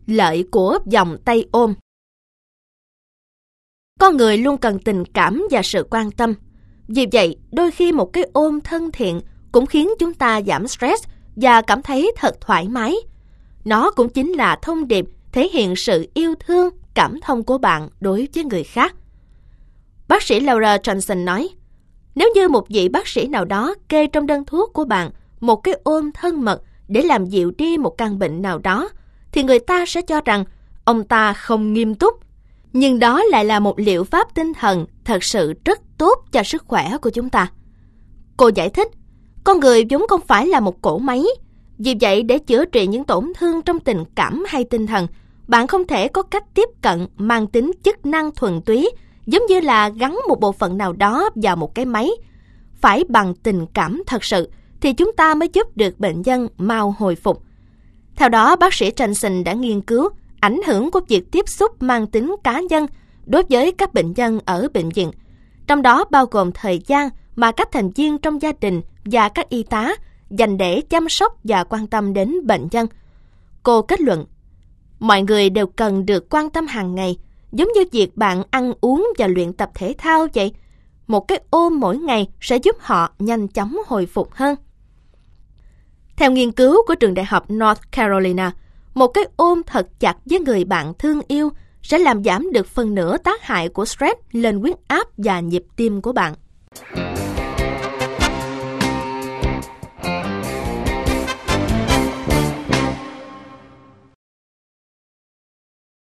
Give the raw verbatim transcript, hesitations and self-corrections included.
lợi của vòng tay ôm. Con người luôn cần tình cảm và sự quan tâm. Vì vậy, đôi khi một cái ôm thân thiện cũng khiến chúng ta giảm stress và cảm thấy thật thoải mái. Nó cũng chính là thông điệp thể hiện sự yêu thương, cảm thông của bạn đối với người khác. Bác sĩ Laura Johnson nói, nếu như một vị bác sĩ nào đó kê trong đơn thuốc của bạn một cái ôm thân mật để làm dịu đi một căn bệnh nào đó, thì người ta sẽ cho rằng ông ta không nghiêm túc. Nhưng đó lại là một liệu pháp tinh thần thật sự rất tốt cho sức khỏe của chúng ta. Cô giải thích, con người vốn không phải là một cỗ máy. Vì vậy, để chữa trị những tổn thương trong tình cảm hay tinh thần, bạn không thể có cách tiếp cận mang tính chức năng thuần túy, giống như là gắn một bộ phận nào đó vào một cái máy. Phải bằng tình cảm thật sự, thì chúng ta mới giúp được bệnh nhân mau hồi phục. Theo đó, bác sĩ Johnson đã nghiên cứu ảnh hưởng của việc tiếp xúc mang tính cá nhân đối với các bệnh nhân ở bệnh viện, trong đó bao gồm thời gian mà các thành viên trong gia đình và các y tá dành để chăm sóc và quan tâm đến bệnh nhân. Cô kết luận, mọi người đều cần được quan tâm hàng ngày, giống như việc bạn ăn uống và luyện tập thể thao vậy. Một cái ôm mỗi ngày sẽ giúp họ nhanh chóng hồi phục hơn. Theo nghiên cứu của trường đại học North Carolina, một cái ôm thật chặt với người bạn thương yêu sẽ làm giảm được phần nửa tác hại của stress lên huyết áp và nhịp tim của bạn.